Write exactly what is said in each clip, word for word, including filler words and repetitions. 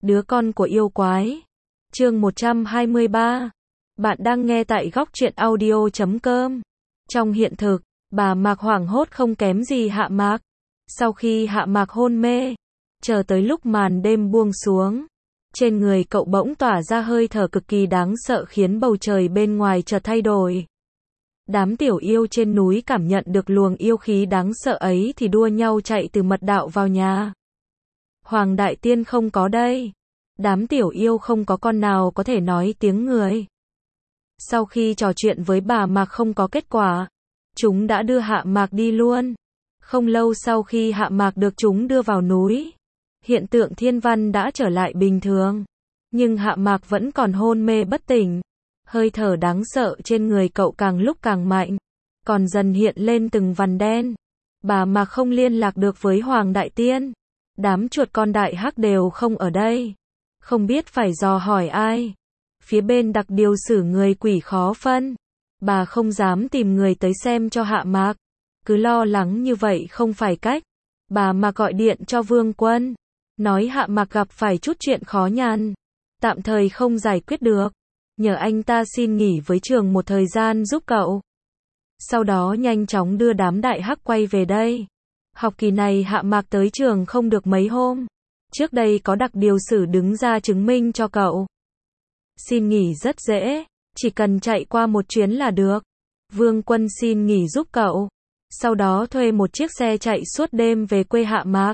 Đứa con của yêu quái. Chương một trăm hai mươi ba. Bạn đang nghe tại góc truyện audio chấm com. Trong hiện thực, bà Mạc hoảng hốt không kém gì Hạ Mạc. Sau khi Hạ Mạc hôn mê, chờ tới lúc màn đêm buông xuống, trên người cậu bỗng tỏa ra hơi thở cực kỳ đáng sợ khiến bầu trời bên ngoài chợt thay đổi. Đám tiểu yêu trên núi cảm nhận được luồng yêu khí đáng sợ ấy thì đua nhau chạy từ mật đạo vào nhà. Hoàng Đại Tiên không có đây. Đám tiểu yêu không có con nào có thể nói tiếng người. Sau khi trò chuyện với bà Mạc không có kết quả, chúng đã đưa Hạ Mạc đi luôn. Không lâu sau khi Hạ Mạc được chúng đưa vào núi, hiện tượng thiên văn đã trở lại bình thường. Nhưng Hạ Mạc vẫn còn hôn mê bất tỉnh. Hơi thở đáng sợ trên người cậu càng lúc càng mạnh, còn dần hiện lên từng vằn đen. Bà Mạc không liên lạc được với Hoàng Đại Tiên. Đám chuột con đại hắc đều không ở đây. Không biết phải dò hỏi ai. Phía bên đặc điều xử người quỷ khó phân. Bà không dám tìm người tới xem cho Hạ Mạc. Cứ lo lắng như vậy không phải cách. Bà Mạc gọi điện cho Vương Quân, nói Hạ Mạc gặp phải chút chuyện khó nhằn, tạm thời không giải quyết được, nhờ anh ta xin nghỉ với trường một thời gian giúp cậu. Sau đó nhanh chóng đưa đám đại hắc quay về đây. Học kỳ này Hạ Mạc tới trường không được mấy hôm. Trước đây có đặc điều sử đứng ra chứng minh cho cậu. Xin nghỉ rất dễ, chỉ cần chạy qua một chuyến là được. Vương Quân xin nghỉ giúp cậu. Sau đó thuê một chiếc xe chạy suốt đêm về quê Hạ Mạc.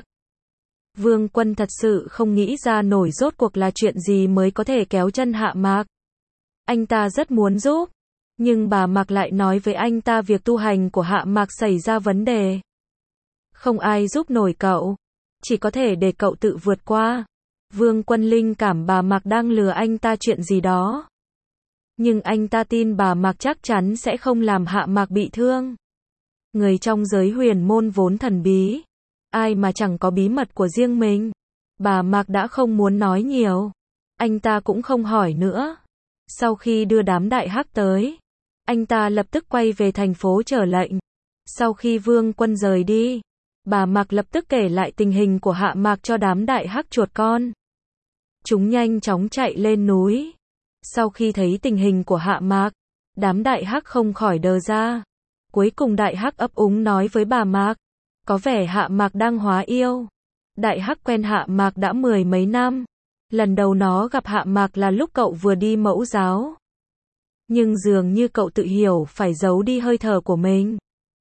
Vương Quân thật sự không nghĩ ra nổi rốt cuộc là chuyện gì mới có thể kéo chân Hạ Mạc. Anh ta rất muốn giúp, nhưng bà Mạc lại nói với anh ta việc tu hành của Hạ Mạc xảy ra vấn đề. Không ai giúp nổi cậu, chỉ có thể để cậu tự vượt qua. Vương Quân linh cảm bà Mạc đang lừa anh ta chuyện gì đó. Nhưng anh ta tin bà Mạc chắc chắn sẽ không làm Hạ Mạc bị thương. Người trong giới huyền môn vốn thần bí, ai mà chẳng có bí mật của riêng mình. Bà Mạc đã không muốn nói nhiều, anh ta cũng không hỏi nữa. Sau khi đưa đám đại hắc tới, anh ta lập tức quay về thành phố chờ lệnh. Sau khi Vương Quân rời đi, bà Mạc lập tức kể lại tình hình của Hạ Mạc cho đám đại hắc chuột con. Chúng nhanh chóng chạy lên núi. Sau khi thấy tình hình của Hạ Mạc, đám đại hắc không khỏi đờ ra. Cuối cùng đại hắc ấp úng nói với bà Mạc, có vẻ Hạ Mạc đang hóa yêu. Đại hắc quen Hạ Mạc đã mười mấy năm. Lần đầu nó gặp Hạ Mạc là lúc cậu vừa đi mẫu giáo. Nhưng dường như cậu tự hiểu phải giấu đi hơi thở của mình.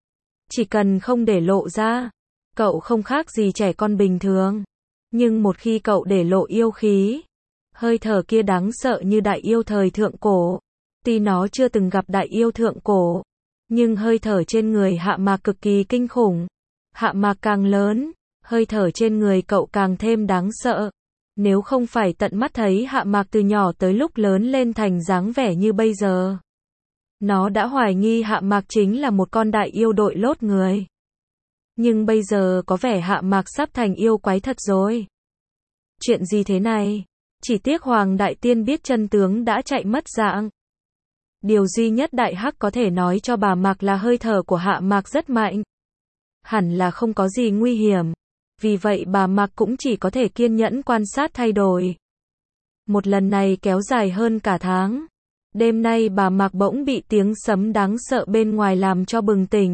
Chỉ cần không để lộ ra, cậu không khác gì trẻ con bình thường. Nhưng một khi cậu để lộ yêu khí, hơi thở kia đáng sợ như đại yêu thời thượng cổ. Tuy nó chưa từng gặp đại yêu thượng cổ, nhưng hơi thở trên người Hạ Mạc cực kỳ kinh khủng. Hạ Mạc càng lớn, hơi thở trên người cậu càng thêm đáng sợ. Nếu không phải tận mắt thấy Hạ Mạc từ nhỏ tới lúc lớn lên thành dáng vẻ như bây giờ, nó đã hoài nghi Hạ Mạc chính là một con đại yêu đội lốt người. Nhưng bây giờ có vẻ Hạ Mạc sắp thành yêu quái thật rồi. Chuyện gì thế này? Chỉ tiếc Hoàng Đại Tiên biết chân tướng đã chạy mất dạng. Điều duy nhất đại hắc có thể nói cho bà Mạc là hơi thở của Hạ Mạc rất mạnh. Hẳn là không có gì nguy hiểm. Vì vậy bà Mạc cũng chỉ có thể kiên nhẫn quan sát thay đổi. Một lần này kéo dài hơn cả tháng. Đêm nay bà Mạc bỗng bị tiếng sấm đáng sợ bên ngoài làm cho bừng tỉnh.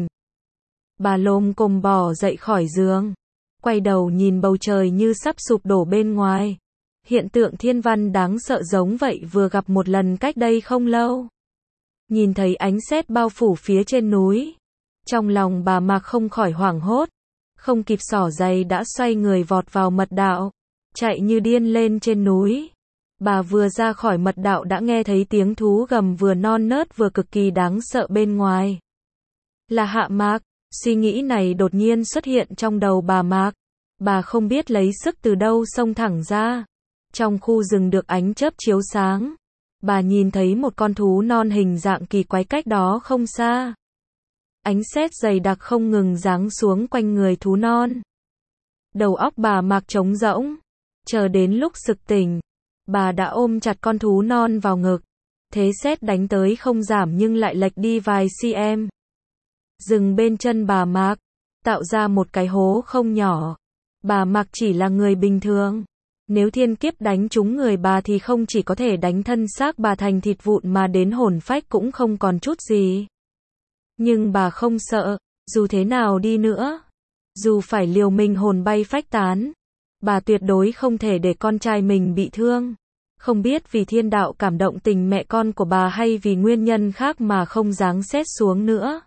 Bà lồm cồm bò dậy khỏi giường, quay đầu nhìn bầu trời như sắp sụp đổ bên ngoài. Hiện tượng thiên văn đáng sợ giống vậy vừa gặp một lần cách đây không lâu. Nhìn thấy ánh sét bao phủ phía trên núi, trong lòng bà Mạc không khỏi hoảng hốt. Không kịp xỏ giày đã xoay người vọt vào mật đạo, chạy như điên lên trên núi. Bà vừa ra khỏi mật đạo đã nghe thấy tiếng thú gầm vừa non nớt vừa cực kỳ đáng sợ bên ngoài. Là Hạ Mạc. Suy nghĩ này đột nhiên xuất hiện trong đầu bà Mạc. Bà không biết lấy sức từ đâu xông thẳng ra. Trong khu rừng được ánh chớp chiếu sáng, bà nhìn thấy một con thú non hình dạng kỳ quái cách đó không xa. Ánh sét dày đặc không ngừng giáng xuống quanh người thú non. Đầu óc bà Mạc trống rỗng. Chờ đến lúc sực tỉnh, bà đã ôm chặt con thú non vào ngực. Thế sét đánh tới không giảm nhưng lại lệch đi vài cm. Dừng bên chân bà Mạc, tạo ra một cái hố không nhỏ. Bà Mạc chỉ là người bình thường, Nếu thiên kiếp đánh trúng người bà thì không chỉ có thể đánh thân xác bà thành thịt vụn mà đến hồn phách cũng không còn chút gì. Nhưng bà không sợ, dù thế nào đi nữa, dù phải liều mình hồn bay phách tán, bà tuyệt đối không thể để con trai mình bị thương. Không biết vì thiên đạo cảm động tình mẹ con của bà hay vì nguyên nhân khác mà không giáng sét xuống nữa.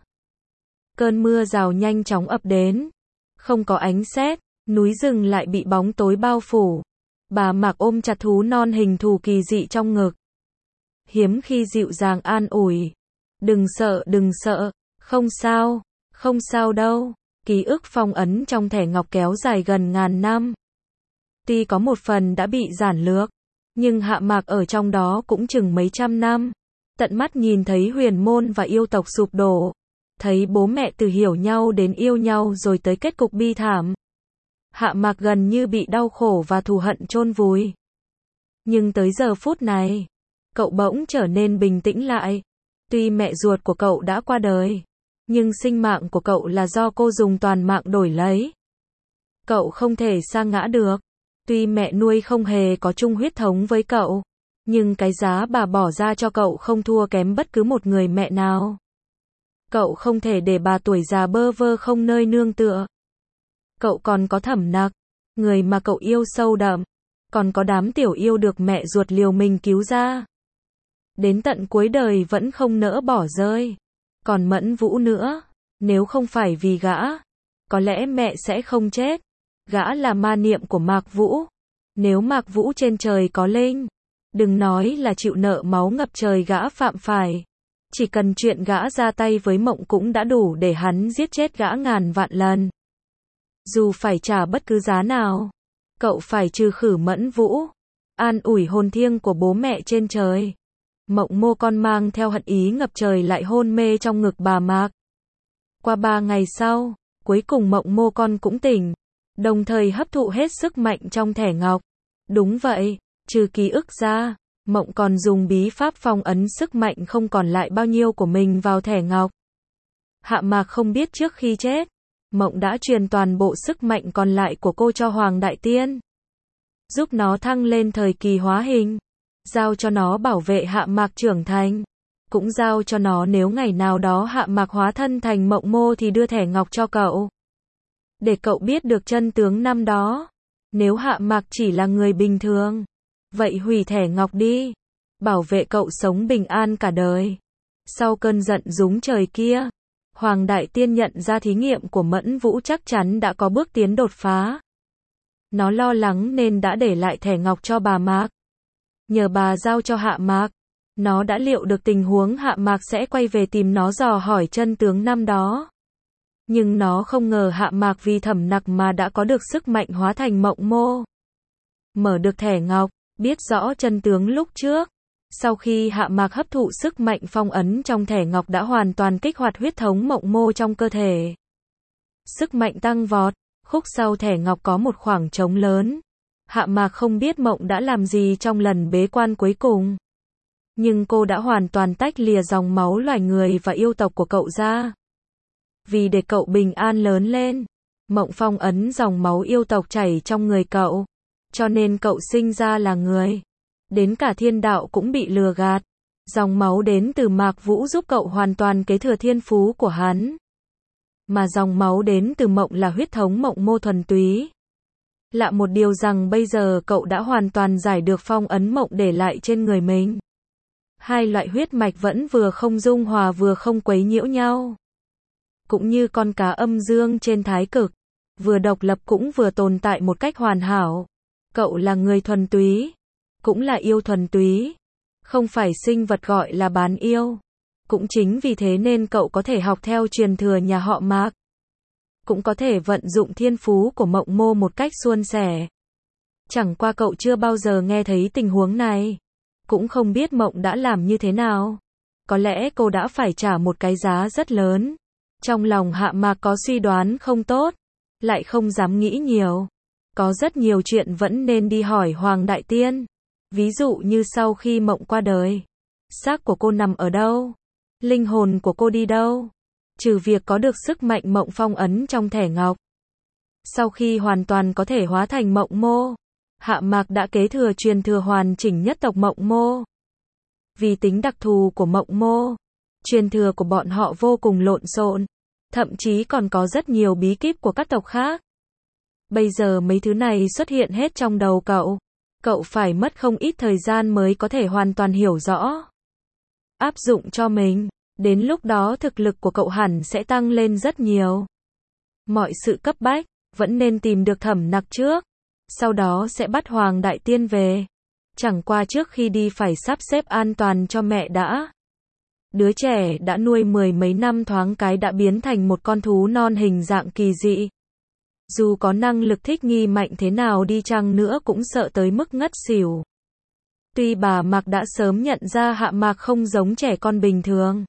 Cơn mưa rào nhanh chóng ập đến. Không có ánh sét, núi rừng lại bị bóng tối bao phủ. Bà Mạc ôm chặt thú non hình thù kỳ dị trong ngực. Hiếm khi dịu dàng an ủi. Đừng sợ, đừng sợ, không sao, không sao đâu. Ký ức phong ấn trong thẻ ngọc kéo dài gần ngàn năm. Tuy có một phần đã bị giản lược, nhưng Hạ Mạc ở trong đó cũng chừng mấy trăm năm. Tận mắt nhìn thấy huyền môn và yêu tộc sụp đổ. Thấy bố mẹ từ hiểu nhau đến yêu nhau rồi tới kết cục bi thảm. Hạ Mạc gần như bị đau khổ và thù hận chôn vùi. Nhưng tới giờ phút này, cậu bỗng trở nên bình tĩnh lại. Tuy mẹ ruột của cậu đã qua đời, nhưng sinh mạng của cậu là do cô dùng toàn mạng đổi lấy. Cậu không thể sa ngã được. Tuy mẹ nuôi không hề có chung huyết thống với cậu, nhưng cái giá bà bỏ ra cho cậu không thua kém bất cứ một người mẹ nào. Cậu không thể để bà tuổi già bơ vơ không nơi nương tựa. Cậu còn có Thẩm Nặc, người mà cậu yêu sâu đậm, còn có đám tiểu yêu được mẹ ruột liều mình cứu ra. Đến tận cuối đời vẫn không nỡ bỏ rơi. Còn Mẫn Vũ nữa, nếu không phải vì gã, có lẽ mẹ sẽ không chết. Gã là ma niệm của Mạc Vũ. Nếu Mạc Vũ trên trời có linh, đừng nói là chịu nợ máu ngập trời gã phạm phải. Chỉ cần chuyện gã ra tay với Mộng cũng đã đủ để hắn giết chết gã ngàn vạn lần. Dù phải trả bất cứ giá nào, cậu phải trừ khử Mẫn Vũ, an ủi hồn thiêng của bố mẹ trên trời. Mộng Mô con mang theo hận ý ngập trời lại hôn mê trong ngực bà Mạc. Qua ba ngày sau, cuối cùng Mộng Mô con cũng tỉnh, đồng thời hấp thụ hết sức mạnh trong thẻ ngọc. Đúng vậy, trừ ký ức ra, Mộng còn dùng bí pháp phong ấn sức mạnh không còn lại bao nhiêu của mình vào thẻ ngọc. Hạ Mạc không biết trước khi chết, Mộng đã truyền toàn bộ sức mạnh còn lại của cô cho Hoàng Đại Tiên, giúp nó thăng lên thời kỳ hóa hình, giao cho nó bảo vệ Hạ Mạc trưởng thành, cũng giao cho nó nếu ngày nào đó Hạ Mạc hóa thân thành Mộng Mô thì đưa thẻ ngọc cho cậu, để cậu biết được chân tướng năm đó. Nếu Hạ Mạc chỉ là người bình thường, vậy hủy thẻ ngọc đi, bảo vệ cậu sống bình an cả đời. Sau cơn giận rúng trời kia, Hoàng Đại Tiên nhận ra thí nghiệm của Mẫn Vũ chắc chắn đã có bước tiến đột phá. Nó lo lắng nên đã để lại thẻ ngọc cho bà Mạc. Nhờ bà giao cho Hạ Mạc, nó đã liệu được tình huống Hạ Mạc sẽ quay về tìm nó dò hỏi chân tướng năm đó. Nhưng nó không ngờ Hạ Mạc vì Thẩm Nặc mà đã có được sức mạnh hóa thành Mộng Mô. Mở được thẻ ngọc, biết rõ chân tướng lúc trước. Sau khi Hạ Mạc hấp thụ sức mạnh phong ấn trong thẻ ngọc đã hoàn toàn kích hoạt huyết thống Mộng Mô trong cơ thể. Sức mạnh tăng vọt, khúc sau thẻ ngọc có một khoảng trống lớn. Hạ Mạc không biết Mộng đã làm gì trong lần bế quan cuối cùng. Nhưng cô đã hoàn toàn tách lìa dòng máu loài người và yêu tộc của cậu ra. Vì để cậu bình an lớn lên, Mộng phong ấn dòng máu yêu tộc chảy trong người cậu. Cho nên cậu sinh ra là người. Đến cả thiên đạo cũng bị lừa gạt. Dòng máu đến từ Mạc Vũ giúp cậu hoàn toàn kế thừa thiên phú của hắn. Mà dòng máu đến từ Mộng là huyết thống Mộng Mô thuần túy. Lạ một điều rằng bây giờ cậu đã hoàn toàn giải được phong ấn Mộng để lại trên người mình. Hai loại huyết mạch vẫn vừa không dung hòa vừa không quấy nhiễu nhau. Cũng như con cá âm dương trên thái cực, vừa độc lập cũng vừa tồn tại một cách hoàn hảo. Cậu là người thuần túy, cũng là yêu thuần túy, không phải sinh vật gọi là bán yêu. Cũng chính vì thế nên cậu có thể học theo truyền thừa nhà họ Mạc. Cũng có thể vận dụng thiên phú của Mộng Mô một cách suôn sẻ. Chẳng qua cậu chưa bao giờ nghe thấy tình huống này. Cũng không biết Mộng đã làm như thế nào. Có lẽ cô đã phải trả một cái giá rất lớn. Trong lòng Hạ Mạc có suy đoán không tốt, lại không dám nghĩ nhiều. Có rất nhiều chuyện vẫn nên đi hỏi Hoàng Đại Tiên. Ví dụ như sau khi Mộng qua đời, xác của cô nằm ở đâu? Linh hồn của cô đi đâu? Trừ việc có được sức mạnh Mộng phong ấn trong thẻ ngọc. Sau khi hoàn toàn có thể hóa thành Mộng Mô, Hạ Mạc đã kế thừa truyền thừa hoàn chỉnh nhất tộc Mộng Mô. Vì tính đặc thù của Mộng Mô, truyền thừa của bọn họ vô cùng lộn xộn, thậm chí còn có rất nhiều bí kíp của các tộc khác. Bây giờ mấy thứ này xuất hiện hết trong đầu cậu. Cậu phải mất không ít thời gian mới có thể hoàn toàn hiểu rõ. Áp dụng cho mình, đến lúc đó thực lực của cậu hẳn sẽ tăng lên rất nhiều. Mọi sự cấp bách, vẫn nên tìm được Thẩm Nặc trước. Sau đó sẽ bắt Hoàng Đại Tiên về. Chẳng qua trước khi đi phải sắp xếp an toàn cho mẹ đã. Đứa trẻ đã nuôi mười mấy năm thoáng cái đã biến thành một con thú non hình dạng kỳ dị. Dù có năng lực thích nghi mạnh thế nào đi chăng nữa cũng sợ tới mức ngất xỉu. Tuy bà Mạc đã sớm nhận ra Hạ Mạc không giống trẻ con bình thường,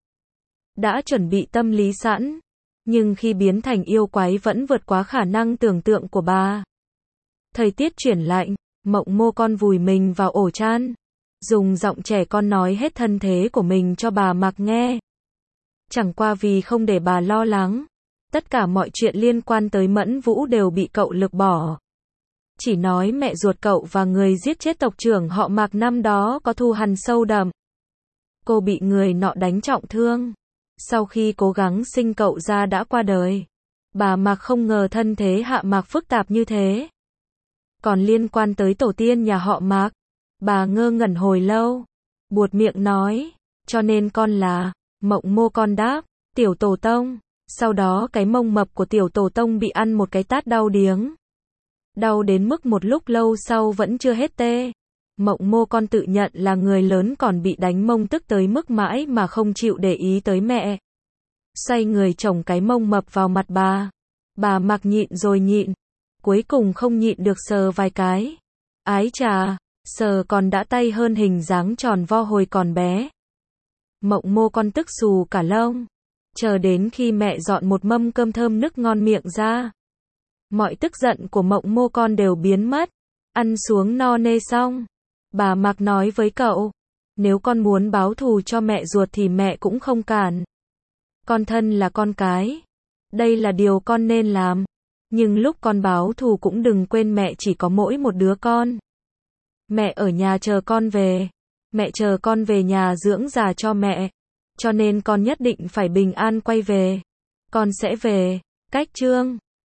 đã chuẩn bị tâm lý sẵn, nhưng khi biến thành yêu quái vẫn vượt quá khả năng tưởng tượng của bà. Thời tiết chuyển lạnh, Mộng Mô con vùi mình vào ổ chăn, dùng giọng trẻ con nói hết thân thế của mình cho bà Mạc nghe. Chẳng qua vì không để bà lo lắng, tất cả mọi chuyện liên quan tới Mẫn Vũ đều bị cậu lược bỏ. Chỉ nói mẹ ruột cậu và người giết chết tộc trưởng họ Mạc năm đó có thù hằn sâu đậm. Cô bị người nọ đánh trọng thương. Sau khi cố gắng sinh cậu ra đã qua đời. Bà Mạc không ngờ thân thế Hạ Mạc phức tạp như thế. Còn liên quan tới tổ tiên nhà họ Mạc, bà ngơ ngẩn hồi lâu, buột miệng nói, cho nên con là, Mộng Mô con đáp, tiểu tổ tông. Sau đó cái mông mập của tiểu tổ tông bị ăn một cái tát đau điếng. Đau đến mức một lúc lâu sau vẫn chưa hết tê. Mộng Mô con tự nhận là người lớn còn bị đánh mông tức tới mức mãi mà không chịu để ý tới mẹ. Xoay người chồng cái mông mập vào mặt bà. Bà Mạc nhịn rồi nhịn. Cuối cùng không nhịn được sờ vài cái. Ái chà, sờ còn đã tay hơn hình dáng tròn vo hồi còn bé. Mộng Mô con tức xù cả lông. Chờ đến khi mẹ dọn một mâm cơm thơm nức ngon miệng ra. Mọi tức giận của Mộng Mô con đều biến mất. Ăn xuống no nê xong. Bà Mạc nói với cậu. Nếu con muốn báo thù cho mẹ ruột thì mẹ cũng không cản. Con thân là con cái. Đây là điều con nên làm. Nhưng lúc con báo thù cũng đừng quên mẹ chỉ có mỗi một đứa con. Mẹ ở nhà chờ con về. Mẹ chờ con về nhà dưỡng già cho mẹ. Cho nên con nhất định phải bình an quay về. Con sẽ về. Cách chương